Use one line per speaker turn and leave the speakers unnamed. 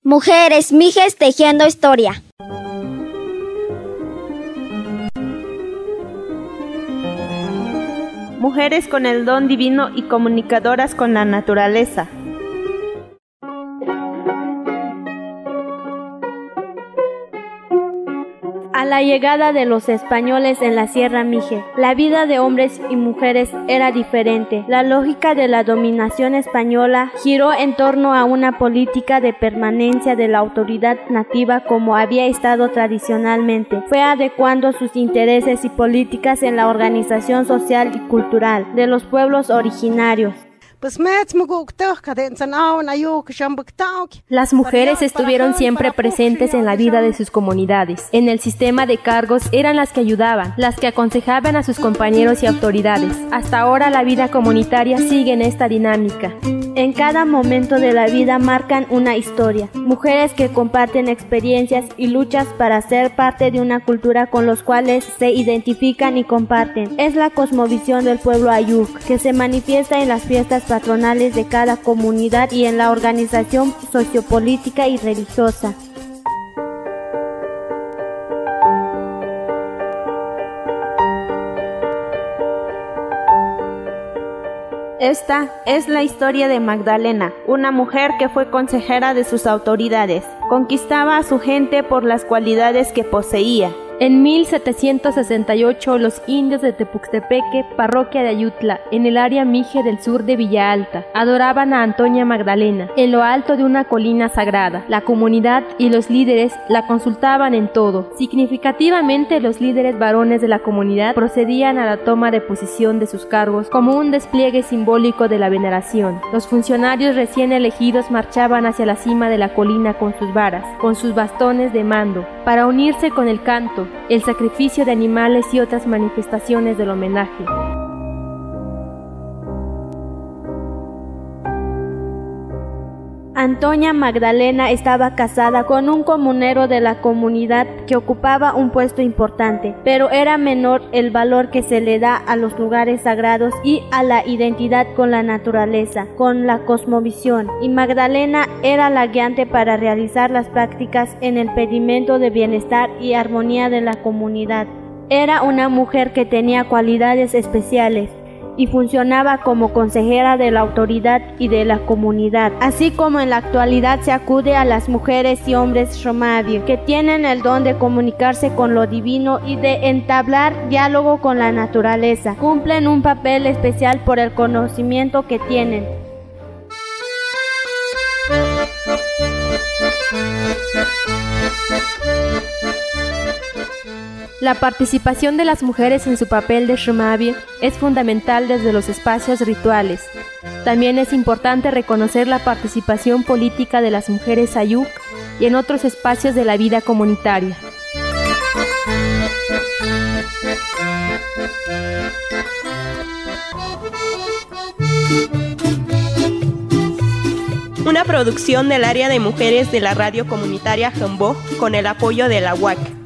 Mujeres Mijes tejiendo historia.
Mujeres con el don divino y comunicadoras con la naturaleza. A la llegada de los españoles en la Sierra Mije, la vida de hombres y mujeres era diferente. La lógica de la dominación española giró en torno a una política de permanencia de la autoridad nativa como había estado tradicionalmente. Fue adecuando sus intereses y políticas en la organización social y cultural de los pueblos originarios.
Las mujeres estuvieron siempre presentes en la vida de sus comunidades. En el sistema de cargos eran las que ayudaban, las que aconsejaban a sus compañeros y autoridades. Hasta ahora la vida comunitaria sigue en esta dinámica.
En cada momento de la vida marcan una historia. Mujeres que comparten experiencias y luchas para ser parte de una cultura con los cuales se identifican y comparten. Es la cosmovisión del pueblo Ayuk, que se manifiesta en las fiestas patronales de cada comunidad y en la organización sociopolítica y religiosa. Esta es la historia de Magdalena, una mujer que fue consejera de sus autoridades. Conquistaba a su gente por las cualidades que poseía.
En 1768, los indios de Tepuxtepeque, parroquia de Ayutla, en el área Mije del sur de Villa Alta, adoraban a Antonia Magdalena en lo alto de una colina sagrada. La comunidad y los líderes la consultaban en todo. Significativamente, los líderes varones de la comunidad procedían a la toma de posición de sus cargos como un despliegue simbólico de la veneración. Los funcionarios recién elegidos marchaban hacia la cima de la colina con sus varas, con sus bastones de mando, para unirse con el canto, el sacrificio de animales y otras manifestaciones del homenaje.
Antonia Magdalena estaba casada con un comunero de la comunidad que ocupaba un puesto importante, pero era menor el valor que se le da a los lugares sagrados y a la identidad con la naturaleza, con la cosmovisión, y Magdalena era la guiante para realizar las prácticas en el pedimento de bienestar y armonía de la comunidad. Era una mujer que tenía cualidades especiales y funcionaba como consejera de la autoridad y de la comunidad, así como en la actualidad se acude a las mujeres y hombres Shomavi, que tienen el don de comunicarse con lo divino y de entablar diálogo con la naturaleza. Cumplen un papel especial por el conocimiento que tienen.
La participación de las mujeres en su papel de Shomavi es fundamental desde los espacios rituales. También es importante reconocer la participación política de las mujeres Ayuk y en otros espacios de la vida comunitaria.
Una producción del área de mujeres de la radio comunitaria Jambó con el apoyo de la UAC.